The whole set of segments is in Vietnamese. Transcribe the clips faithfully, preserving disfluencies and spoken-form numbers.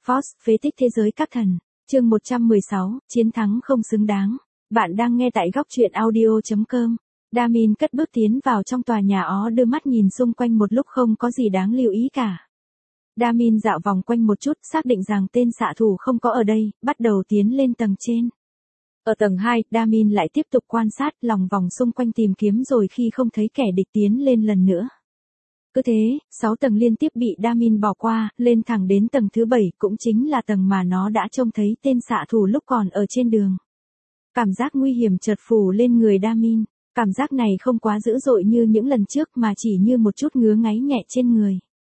Force, phế tích thế giới các thần. Chương một trăm mười sáu, chiến thắng không xứng đáng. Bạn đang nghe tại góc truyện audio chấm com. Damin cất bước tiến vào trong tòa nhà ó, đưa mắt nhìn xung quanh một lúc không có gì đáng lưu ý cả. Damin dạo vòng quanh một chút, xác định rằng tên xạ thủ không có ở đây, bắt đầu tiến lên tầng trên. Ở tầng hai, Damin lại tiếp tục quan sát lòng vòng xung quanh tìm kiếm, rồi khi không thấy kẻ địch tiến lên lần nữa. Cứ thế, sáu tầng liên tiếp bị Damin bỏ qua, lên thẳng đến tầng thứ bảy, cũng chính là tầng mà nó đã trông thấy tên xạ thủ lúc còn ở trên đường. Cảm giác nguy hiểm chợt phủ lên người Damin. Cảm giác này không quá dữ dội như những lần trước mà chỉ như một chút ngứa ngáy nhẹ trên người.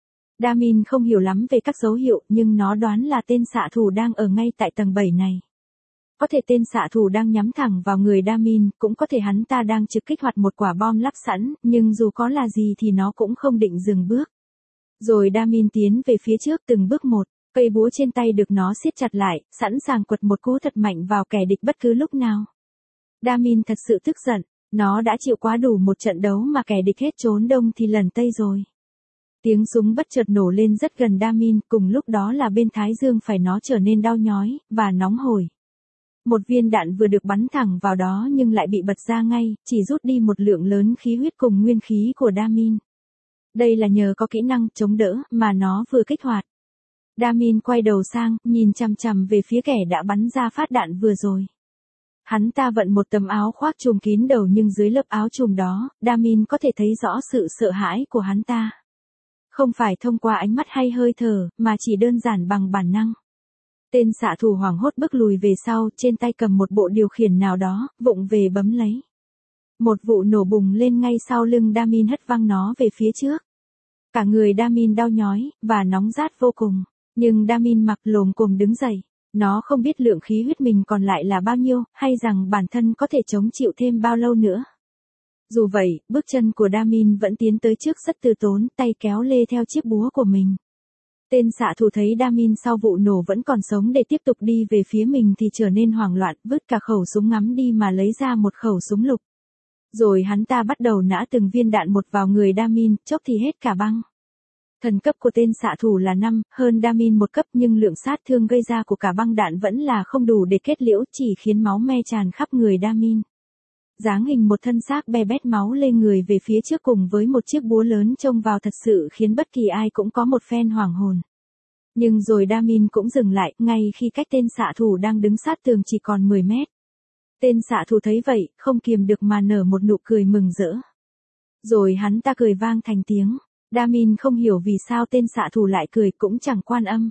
Damin không hiểu lắm về các dấu hiệu, nhưng nó đoán là tên xạ thủ đang ở ngay tại tầng bảy này. Có thể tên xạ thủ đang nhắm thẳng vào người Damin, cũng có thể hắn ta đang trực kích hoạt một quả bom lắp sẵn, nhưng dù có là gì thì nó cũng không định dừng bước. Rồi Damin tiến về phía trước từng bước một, cây búa trên tay được nó siết chặt lại, sẵn sàng quật một cú thật mạnh vào kẻ địch bất cứ lúc nào. Damin thật sự tức giận, nó đã chịu quá đủ một trận đấu mà kẻ địch hết trốn đông thì lần tây rồi. Tiếng súng bất chợt nổ lên rất gần Damin, cùng lúc đó là bên thái dương phải nó trở nên đau nhói và nóng hổi. Một viên đạn vừa được bắn thẳng vào đó nhưng lại bị bật ra ngay, chỉ rút đi một lượng lớn khí huyết cùng nguyên khí của Damin. Đây là nhờ có kỹ năng chống đỡ mà nó vừa kích hoạt. Damin quay đầu sang, nhìn chằm chằm về phía kẻ đã bắn ra phát đạn vừa rồi. Hắn ta vận một tấm áo khoác trùm kín đầu, nhưng dưới lớp áo trùm đó, Damin có thể thấy rõ sự sợ hãi của hắn ta. Không phải thông qua ánh mắt hay hơi thở, mà chỉ đơn giản bằng bản năng. Tên xạ thủ hoảng hốt bước lùi về sau, trên tay cầm một bộ điều khiển nào đó, vụng về bấm lấy. Một vụ nổ bùng lên ngay sau lưng Damin, hất văng nó về phía trước. Cả người Damin đau nhói, và nóng rát vô cùng. Nhưng Damin mặc lồm cồm đứng dậy. Nó không biết lượng khí huyết mình còn lại là bao nhiêu, hay rằng bản thân có thể chống chịu thêm bao lâu nữa. Dù vậy, bước chân của Damin vẫn tiến tới trước rất từ tốn, tay kéo lê theo chiếc búa của mình. Tên xạ thủ thấy Damin sau vụ nổ vẫn còn sống để tiếp tục đi về phía mình thì trở nên hoảng loạn, vứt cả khẩu súng ngắm đi mà lấy ra một khẩu súng lục. Rồi hắn ta bắt đầu nã từng viên đạn một vào người Damin, chốc thì hết cả băng. Thần cấp của tên xạ thủ là năm, hơn Damin một cấp, nhưng lượng sát thương gây ra của cả băng đạn vẫn là không đủ để kết liễu, chỉ khiến máu me tràn khắp người Damin. Dáng hình một thân xác be bét máu lên người về phía trước cùng với một chiếc búa lớn trông vào thật sự khiến bất kỳ ai cũng có một phen hoảng hồn. Nhưng rồi Damin cũng dừng lại, ngay khi cách tên xạ thủ đang đứng sát tường chỉ còn mười mét. Tên xạ thủ thấy vậy, không kiềm được mà nở một nụ cười mừng rỡ. Rồi hắn ta cười vang thành tiếng. Damin không hiểu vì sao tên xạ thủ lại cười, cũng chẳng quan âm.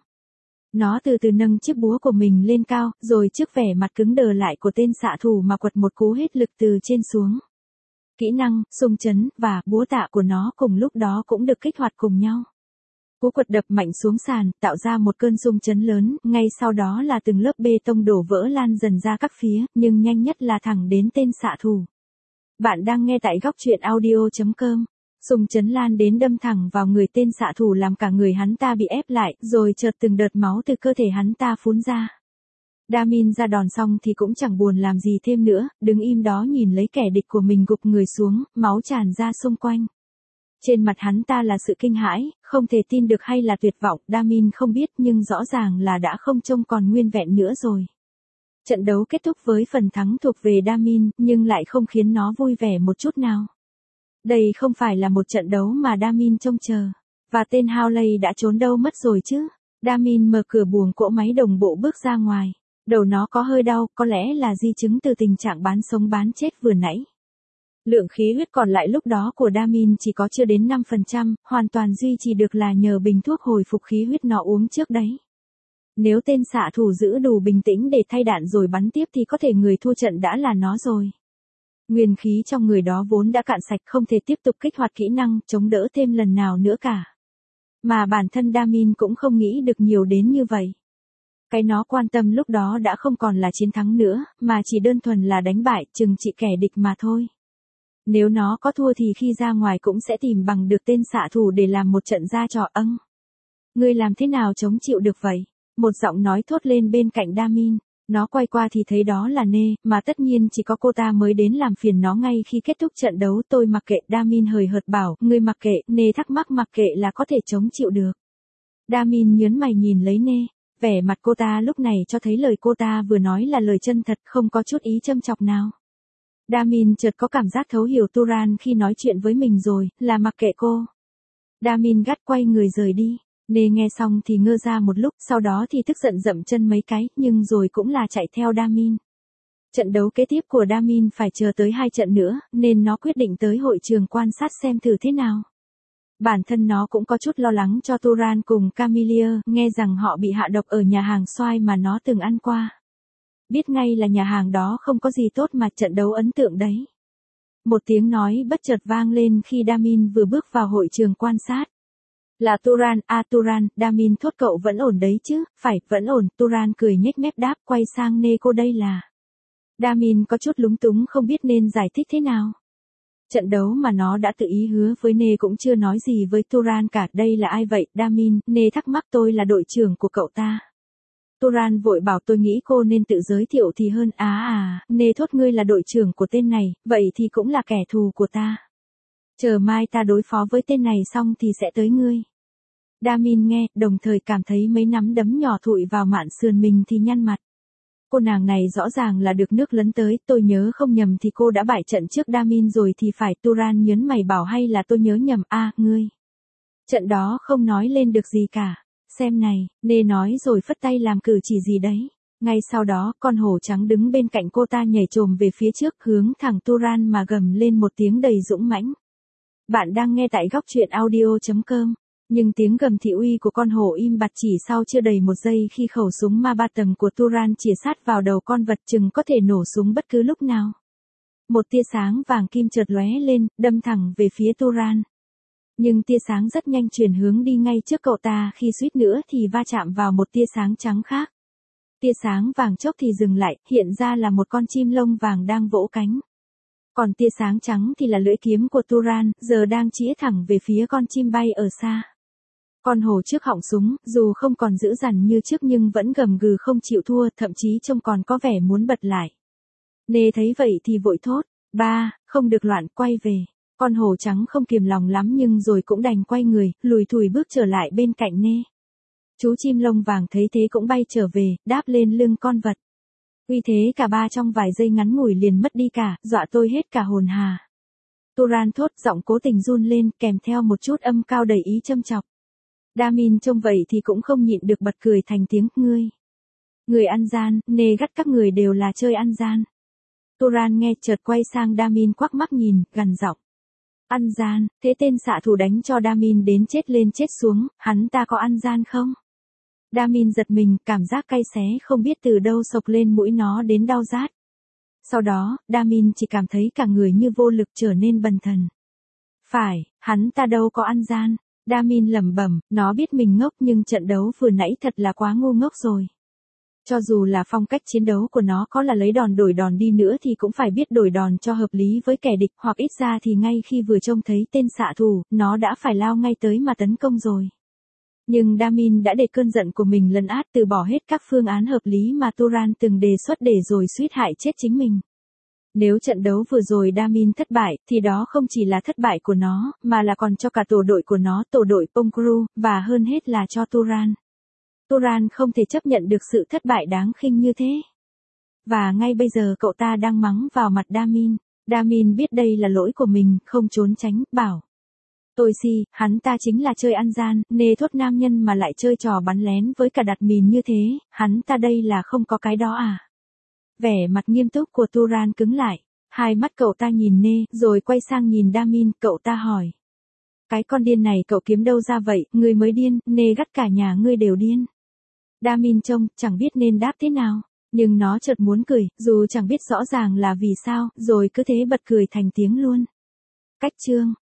Nó từ từ nâng chiếc búa của mình lên cao, rồi trước vẻ mặt cứng đờ lại của tên xạ thủ mà quật một cú hết lực từ trên xuống. Kỹ năng, xung chấn, và búa tạ của nó cùng lúc đó cũng được kích hoạt cùng nhau. Cú quật đập mạnh xuống sàn, tạo ra một cơn xung chấn lớn, ngay sau đó là từng lớp bê tông đổ vỡ lan dần ra các phía, nhưng nhanh nhất là thẳng đến tên xạ thủ. Bạn đang nghe tại góc truyện audio chấm com. Xung chấn lan đến đâm thẳng vào người tên xạ thủ, làm cả người hắn ta bị ép lại, rồi chợt từng đợt máu từ cơ thể hắn ta phún ra. Damin ra đòn xong thì cũng chẳng buồn làm gì thêm nữa, đứng im đó nhìn lấy kẻ địch của mình gục người xuống, máu tràn ra xung quanh. Trên mặt hắn ta là sự kinh hãi, không thể tin được hay là tuyệt vọng, Damin không biết, nhưng rõ ràng là đã không trông còn nguyên vẹn nữa rồi. Trận đấu kết thúc với phần thắng thuộc về Damin, nhưng lại không khiến nó vui vẻ một chút nào. Đây không phải là một trận đấu mà Damin trông chờ. Và tên Hawley đã trốn đâu mất rồi chứ? Damin mở cửa buồng cỗ máy đồng bộ bước ra ngoài. Đầu nó có hơi đau, có lẽ là di chứng từ tình trạng bán sống bán chết vừa nãy. Lượng khí huyết còn lại lúc đó của Damin chỉ có chưa đến năm phần trăm, hoàn toàn duy trì được là nhờ bình thuốc hồi phục khí huyết nó uống trước đấy. Nếu tên xạ thủ giữ đủ bình tĩnh để thay đạn rồi bắn tiếp thì có thể người thua trận đã là nó rồi. Nguyên khí trong người đó vốn đã cạn sạch, không thể tiếp tục kích hoạt kỹ năng chống đỡ thêm lần nào nữa cả. Mà bản thân Damin cũng không nghĩ được nhiều đến như vậy. Cái nó quan tâm lúc đó đã không còn là chiến thắng nữa, mà chỉ đơn thuần là đánh bại, trừng trị kẻ địch mà thôi. Nếu nó có thua thì khi ra ngoài cũng sẽ tìm bằng được tên xạ thủ để làm một trận ra trò âng. Ngươi làm thế nào chống chịu được vậy? Một giọng nói thốt lên bên cạnh Damin. Nó quay qua thì thấy đó là Nê, mà tất nhiên chỉ có cô ta mới đến làm phiền nó ngay khi kết thúc trận đấu. Tôi mặc kệ, Damin hời hợt bảo, ngươi mặc kệ. Nê thắc mắc, mặc kệ là có thể chống chịu được. Damin nhớn mày nhìn lấy Nê. Vẻ mặt cô ta lúc này cho thấy lời cô ta vừa nói là lời chân thật, không có chút ý châm chọc nào. Damin chợt có cảm giác thấu hiểu Turan khi nói chuyện với mình rồi, là mặc kệ cô. Damin gắt quay người rời đi. Nê nghe xong thì ngơ ra một lúc, sau đó thì tức giận dậm chân mấy cái, nhưng rồi cũng là chạy theo Damin. Trận đấu kế tiếp của Damin phải chờ tới hai trận nữa, nên nó quyết định tới hội trường quan sát xem thử thế nào. Bản thân nó cũng có chút lo lắng cho Turan cùng Camille, nghe rằng họ bị hạ độc ở nhà hàng xoài mà nó từng ăn qua. Biết ngay là nhà hàng đó không có gì tốt mà trận đấu ấn tượng đấy. Một tiếng nói bất chợt vang lên khi Damin vừa bước vào hội trường quan sát. Là Turan, à Turan, Damin thốt cậu vẫn ổn đấy chứ, phải, vẫn ổn, Turan cười nhếch mép đáp quay sang Nê cô đây là. Damin có chút lúng túng không biết nên giải thích thế nào. Trận đấu mà nó đã tự ý hứa với Nê cũng chưa nói gì với Turan cả, đây là ai vậy, Damin, Nê thắc mắc tôi là đội trưởng của cậu ta. Turan vội bảo tôi nghĩ cô nên tự giới thiệu thì hơn, á à, Nê thốt ngươi là đội trưởng của tên này, vậy thì cũng là kẻ thù của ta. Chờ mai ta đối phó với tên này xong thì sẽ tới ngươi. Damin nghe, đồng thời cảm thấy mấy nắm đấm nhỏ thụi vào mạn sườn mình thì nhăn mặt. Cô nàng này rõ ràng là được nước lấn tới, tôi nhớ không nhầm thì cô đã bại trận trước Damin rồi thì phải. Turan nhớn mày bảo hay là tôi nhớ nhầm, a à, ngươi. Trận đó không nói lên được gì cả. Xem này, Nê nói rồi phất tay làm cử chỉ gì đấy. Ngay sau đó, con hổ trắng đứng bên cạnh cô ta nhảy chồm về phía trước hướng thẳng Turan mà gầm lên một tiếng đầy dũng mãnh. Bạn đang nghe tại góc truyện audio chấm com. Nhưng tiếng gầm thị uy của con hổ im bặt chỉ sau chưa đầy một giây khi khẩu súng ma ba tầng của Turan chĩa sát vào đầu con vật chừng có thể nổ súng bất cứ lúc nào. Một tia sáng vàng kim chợt lóe lên, đâm thẳng về phía Turan. Nhưng tia sáng rất nhanh chuyển hướng đi ngay trước cậu ta khi suýt nữa thì va chạm vào một tia sáng trắng khác. Tia sáng vàng chốc thì dừng lại, hiện ra là một con chim lông vàng đang vỗ cánh. Còn tia sáng trắng thì là lưỡi kiếm của Turan, giờ đang chĩa thẳng về phía con chim bay ở xa. Con hổ trước họng súng, dù không còn dữ dằn như trước nhưng vẫn gầm gừ không chịu thua, thậm chí trông còn có vẻ muốn bật lại. Nê thấy vậy thì vội thốt, ba, không được loạn, quay về. Con hổ trắng không kiềm lòng lắm nhưng rồi cũng đành quay người, lùi thủi bước trở lại bên cạnh Nê. Chú chim lông vàng thấy thế cũng bay trở về, đáp lên lưng con vật. Uy thế cả ba trong vài giây ngắn ngủi liền mất đi cả, dọa tôi hết cả hồn hà. Turan thốt, giọng cố tình run lên, kèm theo một chút âm cao đầy ý châm chọc. Damin trông vậy thì cũng không nhịn được bật cười thành tiếng, ngươi. Người ăn gian, Nê gắt các người đều là chơi ăn gian. Turan nghe chợt quay sang Damin quắc mắt nhìn, gằn giọng. Ăn gian, thế tên xạ thủ đánh cho Damin đến chết lên chết xuống, hắn ta có ăn gian không? Damin giật mình, cảm giác cay xé không biết từ đâu sộc lên mũi nó đến đau rát. Sau đó, Damin chỉ cảm thấy cả người như vô lực trở nên bần thần. Phải, hắn ta đâu có ăn gian. Damin lẩm bẩm, nó biết mình ngốc nhưng trận đấu vừa nãy thật là quá ngu ngốc rồi. Cho dù là phong cách chiến đấu của nó có là lấy đòn đổi đòn đi nữa thì cũng phải biết đổi đòn cho hợp lý với kẻ địch, hoặc ít ra thì ngay khi vừa trông thấy tên xạ thủ, nó đã phải lao ngay tới mà tấn công rồi. Nhưng Damin đã để cơn giận của mình lấn át, từ bỏ hết các phương án hợp lý mà Turan từng đề xuất để rồi suýt hại chết chính mình. Nếu trận đấu vừa rồi Damin thất bại, thì đó không chỉ là thất bại của nó, mà là còn cho cả tổ đội của nó, tổ đội Pongru, và hơn hết là cho Turan. Turan không thể chấp nhận được sự thất bại đáng khinh như thế. Và ngay bây giờ cậu ta đang mắng vào mặt Damin. Damin biết đây là lỗi của mình, không trốn tránh, bảo. Tôi si, hắn ta chính là chơi ăn gian, Nê thốt, nam nhân mà lại chơi trò bắn lén với cả đặt mìn như thế, hắn ta đây là không có cái đó à? Vẻ mặt nghiêm túc của Turan cứng lại, hai mắt cậu ta nhìn Nê, rồi quay sang nhìn Damin, cậu ta hỏi. Cái con điên này cậu kiếm đâu ra vậy, ngươi mới điên, Nê gắt cả nhà ngươi đều điên. Damin trông, chẳng biết nên đáp thế nào, nhưng nó chợt muốn cười, dù chẳng biết rõ ràng là vì sao, rồi cứ thế bật cười thành tiếng luôn. Cách chương